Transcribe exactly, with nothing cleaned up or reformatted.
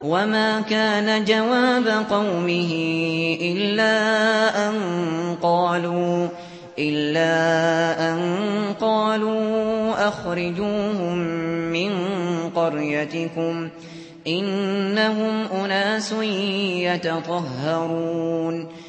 وَمَا كَانَ جَوَابَ قَوْمِهِ إِلَّا أَن قَالُوا إِلَّا أَن قَالُوا أَخْرِجُوهُم مِّن قَرْيَتِكُمْ ۖ إِنَّهُمْ أُنَاسٌ يَتَطَهَّرُونَ